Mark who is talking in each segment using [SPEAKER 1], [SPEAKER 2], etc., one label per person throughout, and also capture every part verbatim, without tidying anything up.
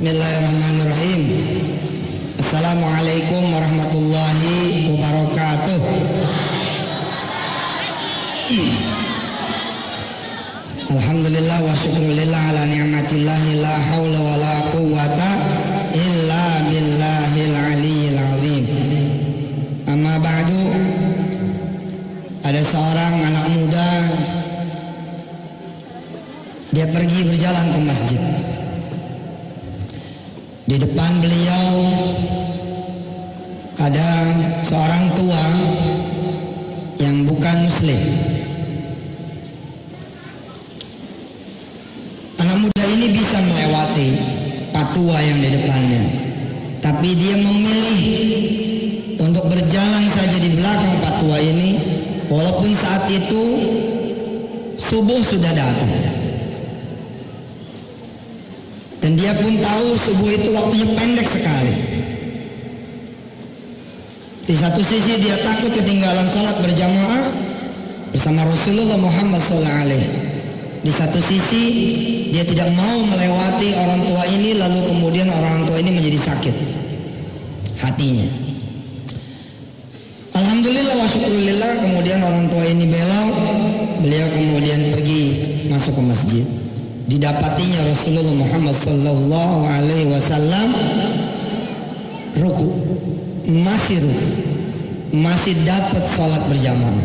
[SPEAKER 1] Bismillahirrahmanirrahim. Assalamualaikum warahmatullahi wabarakatuh. Alhamdulillah wa syukrulillah ala ni'matillahi la hawla wa la quwwata illa billahil aliyyil azim. Amma ba'du. Ada seorang anak muda, dia pergi berjalan ke masjid. Di depan beliau ada seorang tua yang bukan muslim. Anak muda ini bisa melewati patua yang di depannya, tapi dia memilih untuk berjalan saja di belakang patua ini, walaupun saat itu subuh sudah datang. Dan dia pun tahu subuh itu waktunya pendek sekali. Di satu sisi dia takut ketinggalan sholat berjamaah bersama Rasulullah Muhammad shallallahu alaihi wasallam. Di satu sisi dia tidak mau melewati orang tua ini, lalu kemudian orang tua ini menjadi sakit hatinya. Alhamdulillah wa syukrulillah, kemudian orang tua ini belok, beliau kemudian pergi masuk ke masjid. Didapatinya Rasulullah Muhammad sallallahu alaihi wasallam ruku, masih ruku, masih dapat sholat berjamaah.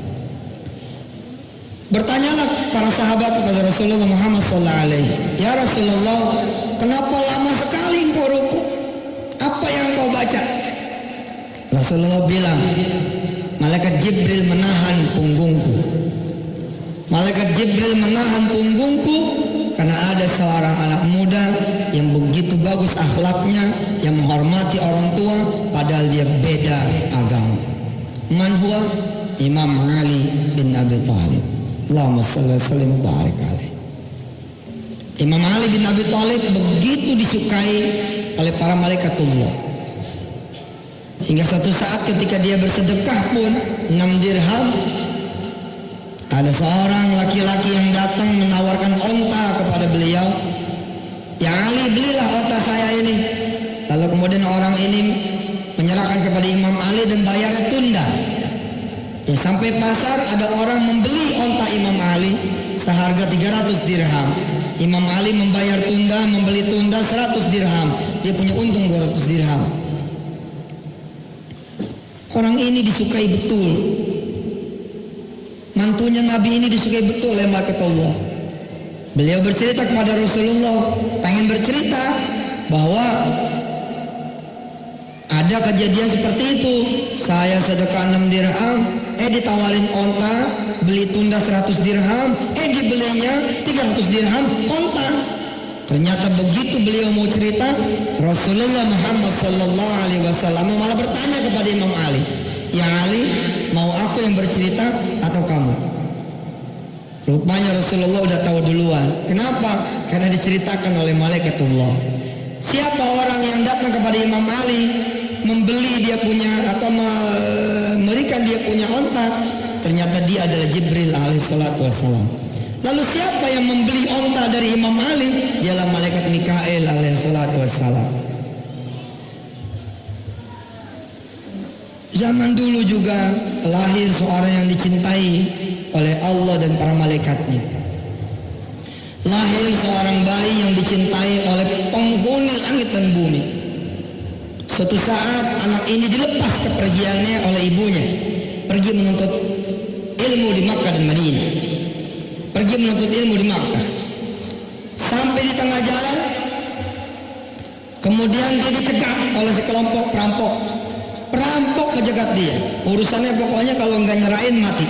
[SPEAKER 1] Bertanyalah para sahabat kepada Rasulullah Muhammad sallallahu alaihi wasallam, ya Rasulullah, kenapa lama sekali engkau ruku? Apa yang kau baca? Rasulullah bilang, malaikat Jibril menahan punggungku. Malaikat Jibril menahan punggungku karena ada seorang anak muda yang begitu bagus akhlaknya, yang menghormati orang tua padahal dia beda agama. Man huwa? Imam Ali bin Abi Thalib. Allahumma shalli wa sallim wa barik alaihi. Imam Ali bin Abi Thalib begitu disukai oleh para malaikatullah, hingga suatu saat ketika dia bersedekah pun enam dirham, ada seorang laki-laki yang datang menawarkan onta kepada beliau. Ya Ali, belilah onta saya ini. Lalu kemudian orang ini menyerahkan kepada Imam Ali dan bayarnya tunda. Ya, sampai pasar ada orang membeli onta Imam Ali seharga tiga ratus dirham. Imam Ali membayar tunda, membeli tunda seratus dirham. Dia punya untung dua ratus dirham. Orang ini disukai betul. Mantunya Nabi ini disukai betul oleh malaikat Allah. Beliau bercerita kepada Rasulullah, pengen bercerita bahwa ada kejadian seperti itu. Saya sedekah enam dirham, eh ditawarin onta, beli tunda seratus dirham, eh dibelinya tiga ratus dirham onta. Ternyata begitu beliau mau cerita, Rasulullah Muhammad sallallahu alaihi wasallam malah bertanya kepada Imam Ali, ya Ali, mau aku yang bercerita atau kamu? Rupanya Rasulullah udah tahu duluan. Kenapa? Karena diceritakan oleh malaikatullah. Siapa orang yang datang kepada Imam Ali, membeli dia punya atau memberikan dia punya onta, ternyata dia adalah Jibril alaihi salatu wassalam. Lalu siapa yang membeli onta dari Imam Ali? Dialah malaikat Mikail alaihi salatu wassalam. Zaman dulu juga lahir seorang yang dicintai oleh Allah dan para malaikatnya. Lahir seorang bayi yang dicintai oleh penghuni langit dan bumi. Suatu saat anak ini dilepas kepergiannya oleh ibunya, pergi menuntut ilmu di Makkah dan Madinah. Pergi menuntut ilmu di Makkah. Sampai di tengah jalan, kemudian dia dicegat oleh sekelompok perampok. Perampok menjegat dia. Urusannya pokoknya kalau nggak nyerahin mati.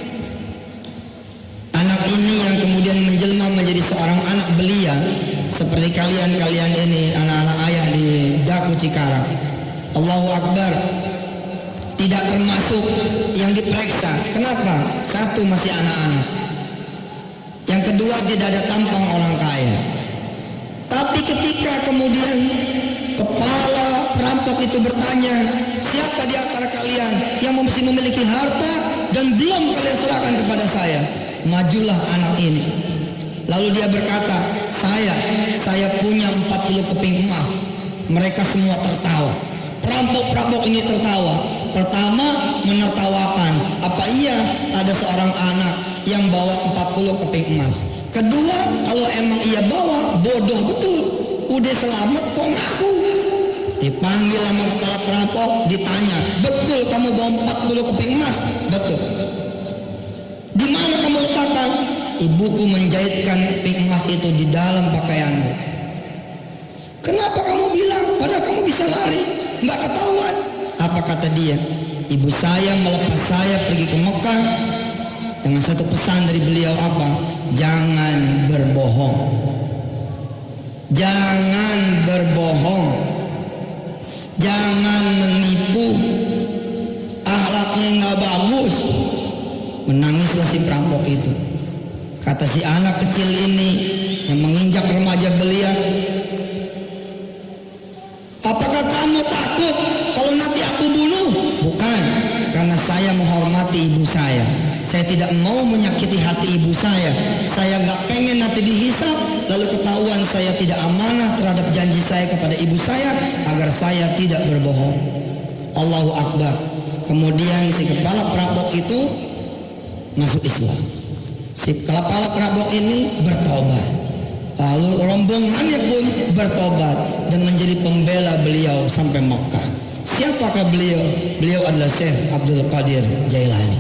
[SPEAKER 1] Anak ini yang kemudian menjelma menjadi seorang anak belia seperti kalian-kalian ini, anak-anak ayah di Daku Cikarang. Allahu Akbar. Tidak termasuk yang diperiksa. Kenapa? Satu, masih anak-anak. Yang kedua, tidak ada tampang orang kaya. Tapi ketika kemudian kepala perampok itu bertanya, siapa di antara kalian yang masih memiliki harta dan belum kalian serahkan kepada saya? Majulah anak ini. Lalu dia berkata, saya, saya punya empat puluh keping emas. Mereka semua tertawa. Perampok-perampok ini tertawa. Pertama, menertawakan. Apa iya ada seorang anak yang bawa empat puluh keping emas? Kedua, kalau emang ia bawa, bodoh betul. Udah selamat kok ngaku. Dipanggil sama kepala perampok, ditanya, betul kamu bawa empat puluh keping emas? Betul. Di mana kamu letakkan? Ibuku menjahitkan keping emas itu di dalam pakaianmu. Kenapa kamu bilang? Padahal kamu bisa lari, nggak ketahuan. Apa kata dia? Ibu saya melepas saya pergi ke Mekah dengan satu pesan dari beliau apa? Jangan berbohong. Jangan berbohong. Jangan menipu. Akhlaknya nggak bagus. Menangislah si perampok itu. Kata si anak kecil ini yang menginjak remaja belia, apakah kamu takut kalau nanti aku bunuh? Bukan, karena saya menghormati ibu saya. Saya tidak mau menyakiti hati ibu saya. Saya gak pengen nanti dihisap, lalu ketahuan saya tidak amanah terhadap janji saya kepada ibu saya, agar saya tidak berbohong. Allahu Akbar. Kemudian si kepala perampok itu masuk Islam. Si kepala perampok ini bertobat. Lalu rombongannya pun bertobat dan menjadi pembela beliau sampai Makkah. Siapakah beliau? Beliau adalah Syekh Abdul Qadir Jailani.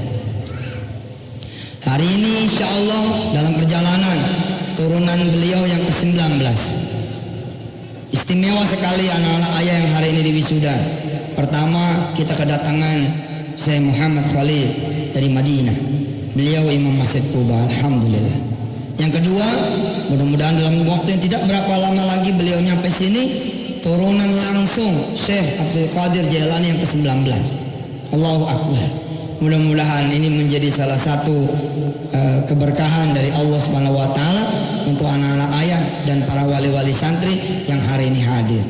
[SPEAKER 1] Hari ini insya Allah dalam perjalanan turunan beliau yang ke sembilan belas. Istimewa sekali anak-anak ayah yang hari ini diwisuda. Pertama, kita kedatangan Syekh Muhammad Khalil dari Madinah. Beliau Imam Masjid Kuba, alhamdulillah. Yang kedua, mudah-mudahan dalam waktu yang tidak berapa lama lagi beliau nyampe sini, turunan langsung Syekh Abdul Qadir Jailani yang ke sembilan belas. Allahu Akbar. Mudah-mudahan ini menjadi salah satu uh, keberkahan dari Allah Subhanahu wa taala untuk anak-anak ayah dan para wali-wali santri yang hari ini hadir.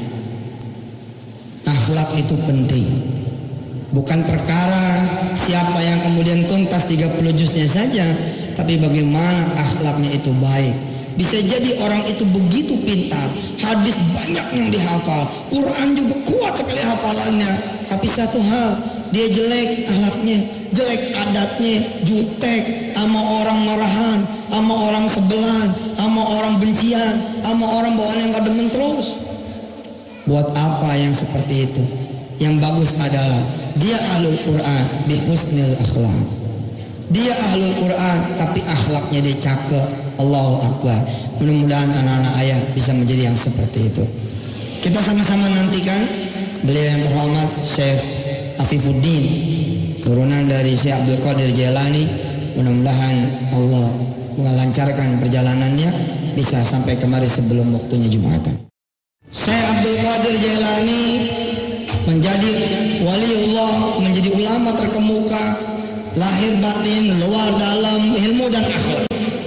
[SPEAKER 1] Akhlak itu penting. Bukan perkara siapa yang kemudian tuntas tiga puluh juznya saja, tapi bagaimana akhlaknya itu baik. Bisa jadi orang itu begitu pintar, hadis banyak yang dihafal, Quran juga kuat sekali hafalannya, tapi satu hal, dia jelek akhlaknya, jelek adatnya, jutek, sama orang marahan, sama orang sebelah, sama orang bencian, sama orang bawaan yang gak demen terus. Buat apa yang seperti itu? Yang bagus adalah dia ahlul Quran bi husnil akhlak. Dia ahlul Quran tapi akhlaknya dia cakep. Allahu Akbar. Mudah-mudahan anak-anak ayah bisa menjadi yang seperti itu. Kita sama-sama nantikan beliau yang terhormat Syekh Afifuddin, turunan dari Syekh Abdul Qadir Jailani. Mudah-mudahan Allah melancarkan perjalanannya bisa sampai kemari sebelum waktunya Jumatan. Syekh Abdul Qadir Jailani menjadi waliullah, menjadi ulama terkemuka, lahir batin, luar dalam, ilmu dan akhlak.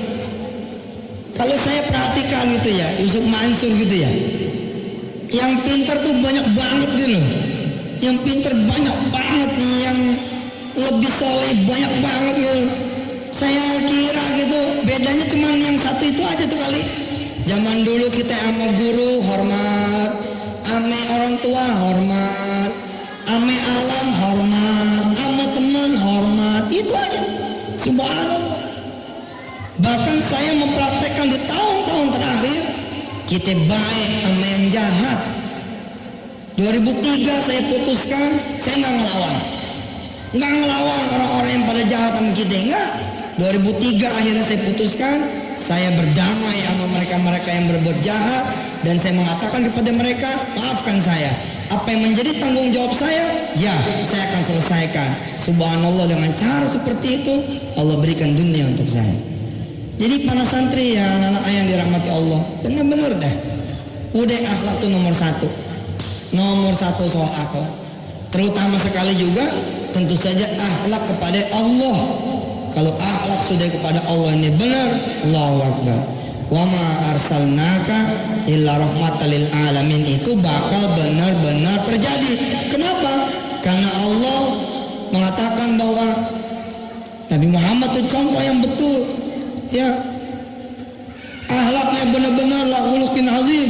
[SPEAKER 1] Kalau saya perhatikan gitu ya, Yusuf Mansur gitu ya, yang pintar tuh banyak banget gitu loh. Yang pintar banyak banget, yang lebih soleh banyak banget gitu. Saya kira gitu, bedanya cuma yang satu itu aja tuh kali. Zaman dulu kita sama guru hormat, ame orang tua hormat, ame alam hormat, ame teman hormat, itu aja. Subhanallah. Bahkan saya mempraktekkan di tahun-tahun terakhir, kita baik ame yang jahat. dua ribu tiga saya putuskan, saya nggak ngelawan, nggak ngelawan orang-orang yang pada jahat sama kita, enggak. dua ribu tiga akhirnya saya putuskan, saya berdamai sama mereka-mereka yang berbuat jahat, dan saya mengatakan kepada mereka, maafkan saya. Apa yang menjadi tanggung jawab saya, ya saya akan selesaikan. Subhanallah, dengan cara seperti itu Allah berikan dunia untuk saya. Jadi para santri ya, anak-anak yang dirahmati Allah, benar-benar deh, udah akhlak itu nomor satu, nomor satu soal akhlak. Terutama sekali juga tentu saja akhlak kepada Allah. Kalau akhlak sudah kepada Allah ini benar, Allahu Akbar. Wa ma arsalnaka illa rahmatan lil alamin, itu bakal benar-benar terjadi. Kenapa? Karena Allah mengatakan bahwa Nabi Muhammad itu contoh yang betul. Ya. Akhlaknya benar-benar la khuluqin azim.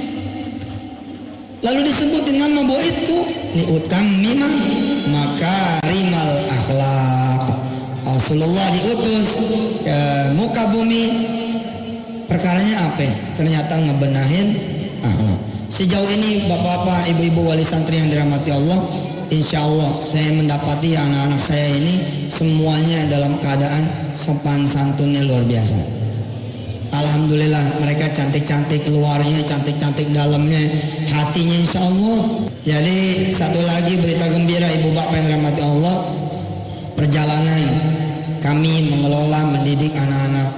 [SPEAKER 1] Lalu disebut dengan mabo itu liutang mimah makarimal akhlak. Rasulullah diutus ke muka bumi, perkaranya apa? Ternyata ngebenahin akhlak. Sejauh ini bapak-bapak, ibu-ibu wali santri yang dirahmati Allah, insya Allah saya mendapati anak-anak saya ini semuanya dalam keadaan sopan santunnya luar biasa. Alhamdulillah, mereka cantik-cantik luarnya, cantik-cantik dalamnya, hatinya insya Allah. Jadi satu lagi berita gembira ibu bapak yang dirahmati Allah, perjalanan kami mengelola mendidik anak-anak,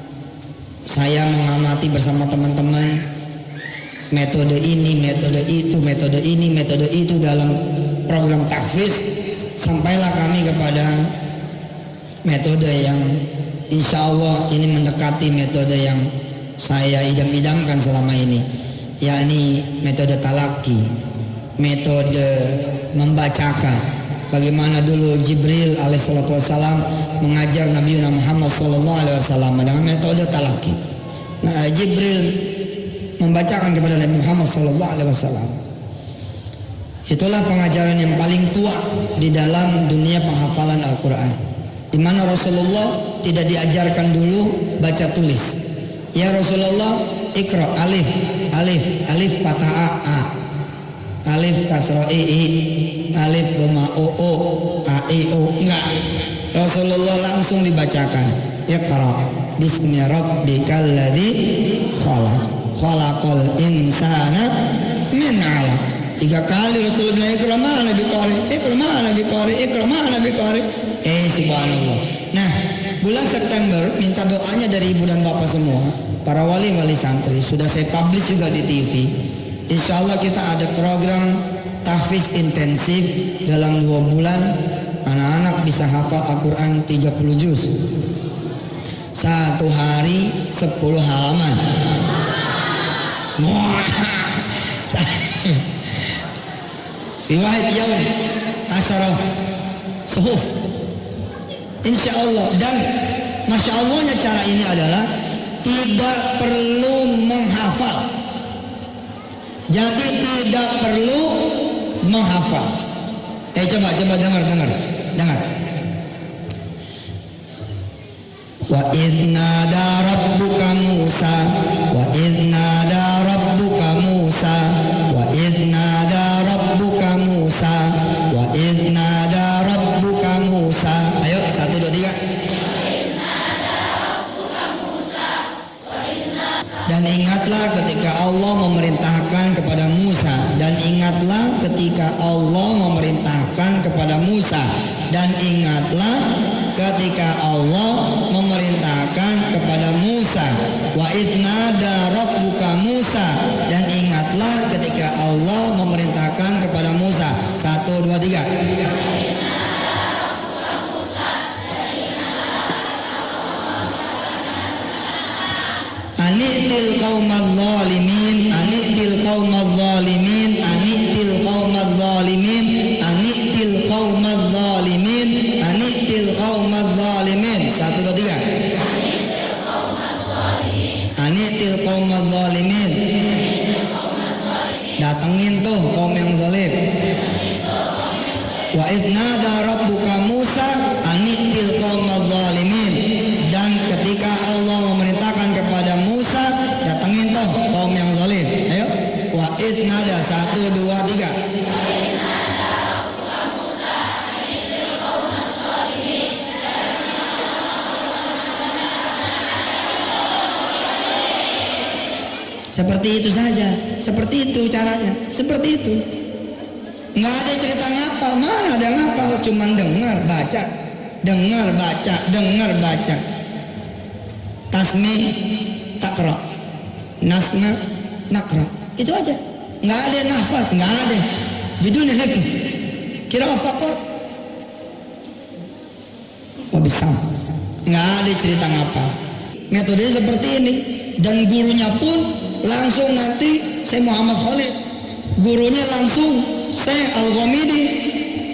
[SPEAKER 1] saya mengamati bersama teman-teman metode ini, metode itu, metode ini, metode itu dalam program tahfiz, sampailah kami kepada metode yang insya Allah ini mendekati metode yang saya idam-idamkan selama ini, yakni metode talaki, metode membacakan. Bagaimana dulu Jibril alaihissalatu wassalam mengajar Nabi Muhammad sallallahu alaihi wasallam dengan metode talaki. Nah, Jibril membacakan kepada Nabi Muhammad sallallahu alaihi wasallam. Itulah pengajaran yang paling tua di dalam dunia penghafalan Al-Quran, di mana Rasulullah tidak diajarkan dulu baca tulis. Ya Rasulullah, ikra alif, alif, alif patah a, a. Alif kasroh i, i. Alif doma o, o, a, i, o. Enggak. Rasulullah langsung dibacakan. Iqra bismi rabbikal ladzi khalaq. Khalaqal insana min 'alaq. Tiga kali Rasulullah bilang ikra ma'ana biqari, ikra ma'ana biqari, ikra ma'ana biqari. Eh subhanallah. Nah, bulan September minta doanya dari ibu dan bapak semua, para wali-wali santri. Sudah saya publish juga di T V. Insya Allah kita ada program tahfiz intensif dalam dua bulan. Anak-anak bisa hafal Al-Quran tiga puluh juz. Satu hari sepuluh halaman. Wah, si wahid yaum asyarah suhuf. Insya Allah. Dan masya Allahnya cara ini adalah tidak perlu menghafal. Jadi tidak perlu menghafal. Eh coba coba dengar dengar dengar. Wa idna da rabbuka Musa, wa idna da rabbuka Musa, wa idna da rabbuka Musa, wa idna da rabbuka Musa. Ayo satu dua tiga. Dan ingatlah ketika Allah memerintahkan kepada Musa, dan ingatlah ketika Allah memerintahkan kepada Musa, dan ingatlah ketika Allah memerintahkan kepada Musa. Wa idnada rabbuka Musa, dan ingatlah ketika Allah memerintahkan kepada Musa. Satu dua tiga. Ani'til qaumadz zalimin, ani'til qaumadz zalimin, ani'til qaumadz zalimin, ani'til qaumadz zalimin, ani'til qaumadz zalimin. Satu dua tiga. Ani'til qaumadz zalimin. Datengin tuh kaum yang zalim. Wa idnada rabbuka Musa ani'til qaumadz zalimin. Dan ketika Allah memerintahkan kepada Musa, datengin tuh kaum yang zalim. Ayo. Wa idnada satu dua tiga. Seperti itu saja, seperti itu caranya, seperti itu. Nggak ada cerita ngapal, mana ada ngapal, cuman dengar baca, dengar baca, dengar baca. Tasmi takra, nasma nakra, itu aja. Nggak ada nafas, nggak ada. Bidun hafif, kira fakot, wabisam. Nggak ada cerita ngapal. Metodenya seperti ini, dan gurunya pun langsung nanti saya Muhammad Khalid, gurunya langsung saya Al-Ghamidi.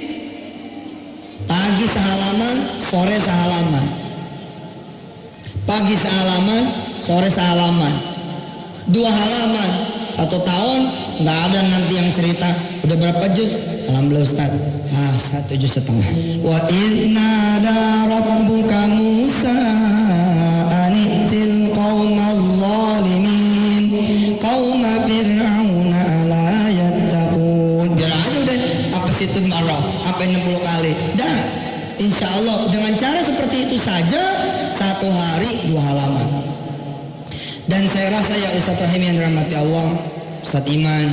[SPEAKER 1] Pagi sehalaman, sore sehalaman. Pagi sehalaman, sore sehalaman. Dua halaman, satu tahun nggak ada nanti yang cerita udah berapa juz. Alhamdulillah Ustaz, ah satu juz setengah. Wa inna da rabbuka Musa anitil qaumal zalimin qauma fir'auna la yattaqun. Biar aja udah apa situ marah apa enam puluh kali. Dah, insya Allah dengan cara seperti itu saja satu hari dua halaman. Dan saya rasa ya Ustaz Rahim yang dirahmati Allah, Ustaz Iman,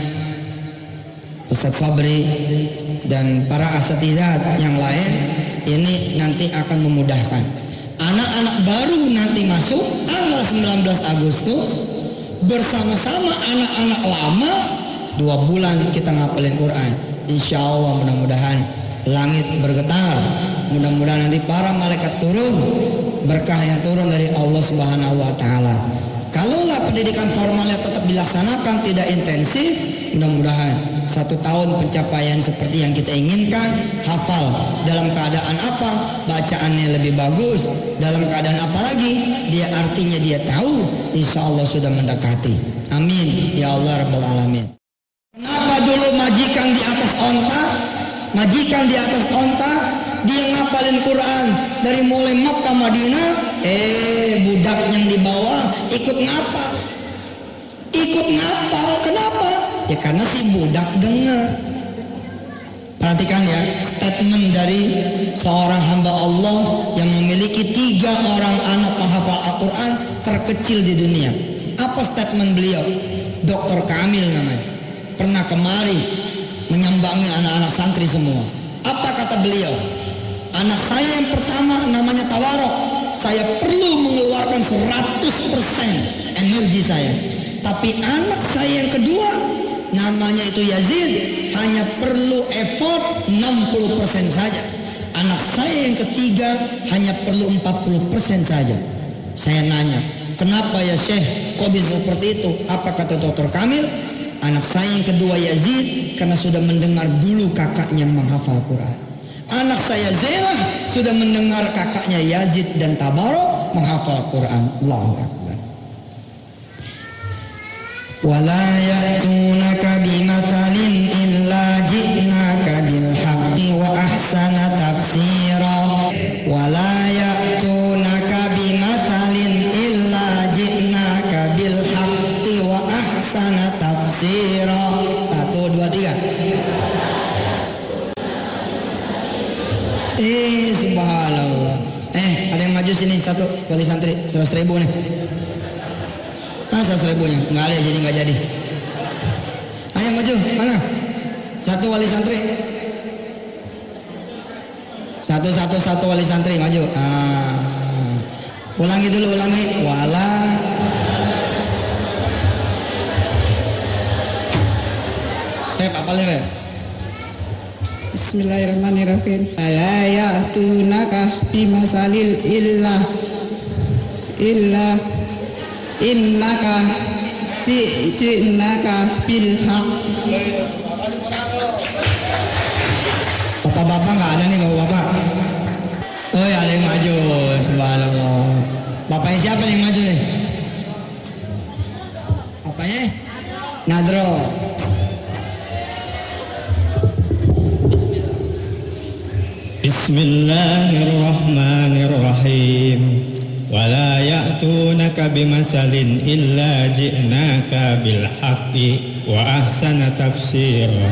[SPEAKER 1] Ustaz Sabri, dan para asatizat yang lain ini nanti akan memudahkan. Anak-anak baru nanti masuk tanggal sembilan belas Agustus bersama-sama anak-anak lama dua bulan kita ngapalin Quran. Insya Allah mudah-mudahan langit bergetar, mudah-mudahan nanti para malaikat turun, berkahnya turun dari Allah Subhanahu wa Ta'ala. Kalaulah pendidikan formalnya tetap dilaksanakan tidak intensif, mudah-mudahan satu tahun pencapaian seperti yang kita inginkan, hafal dalam keadaan apa, bacaannya lebih bagus, dalam keadaan apa lagi, dia artinya dia tahu, insya Allah sudah mendekati. Amin ya Allah Rabbal Alamin. Kenapa dulu majikan di atas onta, majikan di atas onta, dia ngapalin Quran dari mulai Makkah Madinah, eh budak yang di bawah ikut ngapal, ikut ngapal. Kenapa? Ya karena si budak dengar. Perhatikan ya, statement dari seorang hamba Allah yang memiliki tiga orang anak penghafal Al-Quran terkecil di dunia. Apa statement beliau? Doktor Kamil namanya, pernah kemari menyambangi anak-anak santri semua. Apa kata beliau? Anak saya yang pertama namanya Tawarok, saya perlu mengeluarkan seratus persen energi saya. Tapi anak saya yang kedua namanya itu Yazid, hanya perlu effort enam puluh persen saja. Anak saya yang ketiga hanya perlu empat puluh persen saja. Saya nanya, kenapa ya Syekh, kok bisa seperti itu? Apa kata Doktor Kamil? Anak saya yang kedua Yazid karena sudah mendengar dulu kakaknya menghafal Quran. Anak saya Zainab sudah mendengar kakaknya Yazid dan Tabarok menghafal Quran. Allahu Akbar. Wala ya'tunaka bimathalin illa ji'naka bil haqqi wa ahsana tafsira. Wala ya'tunaka bimathalin illa ji'naka bil haqqi wa ahsana tafsira. Satu, dua, tiga. Eh, subhanallah. Eh, ada yang maju sini satu wali santri seratus ribu nih. Ah, seratus ribunya nggak ada jadi nggak jadi. Ayo maju mana? Satu wali santri. Satu satu satu wali santri maju. Ah, ulangi dulu ulangi. Wala. Pep apa lewat?
[SPEAKER 2] Bismillahirrahmanirrahim. La ya'tunaka bimasalil illa illa innaka ji'naka bil haq.
[SPEAKER 1] Bapak-bapak nggak ada nih bapak-bapak. Oh ya ada yang maju, subhanallah. Bapaknya siapa yang maju nih? Bapaknya? Nadro.
[SPEAKER 3] Bismillahirrahmanirrahim. Wala ya'tunaka bimasalin illa ji'naka bil haqqi wa ahsana tafsira.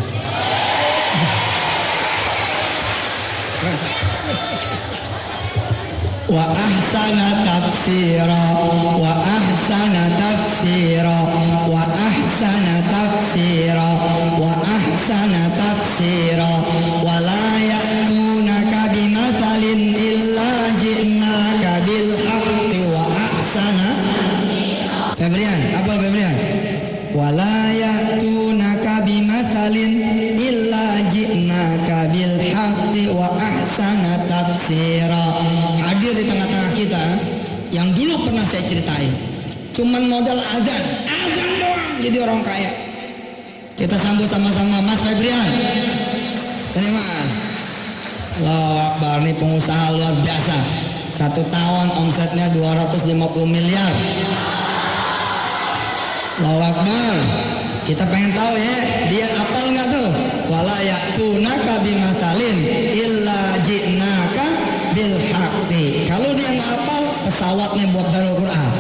[SPEAKER 1] Wa ahsana tafsira wa ahsana tafsira wa ahsana tafsira wa ahsana tafsira. Wa la ya'tunaka bimathalin illa ji'naka bil haqqi wa ahsana. Febrian, apa Febrian? Wa la ya'tunaka bimathalin illa ji'naka bil haqqi wa ahsana tafsira. Hadir di tengah-tengah kita yang dulu pernah saya ceritain, cuman modal azan, azan doang jadi orang kaya. Kita sambut sama-sama Mas Febrian. Ini Mas. Allahu Akbar, ini pengusaha luar biasa. Satu tahun omsetnya dua ratus lima puluh miliar. Allahu Akbar. Kita pengen tahu ya, dia apal nggak tuh? Wala ya'tunaka bimatsalin illa ji'naka bil haqqi. Kalau dia nggak apal, pesawatnya buat Darul Quran.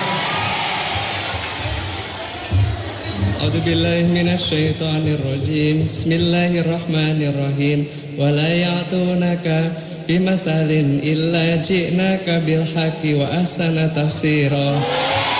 [SPEAKER 4] A'udzu billahi minasy syaithanir rajim. Bismillahirrahmanirrahim. Wala ya'tunaka bimatsalin illa ji'naka bil haqqi wa ahsana tafsira.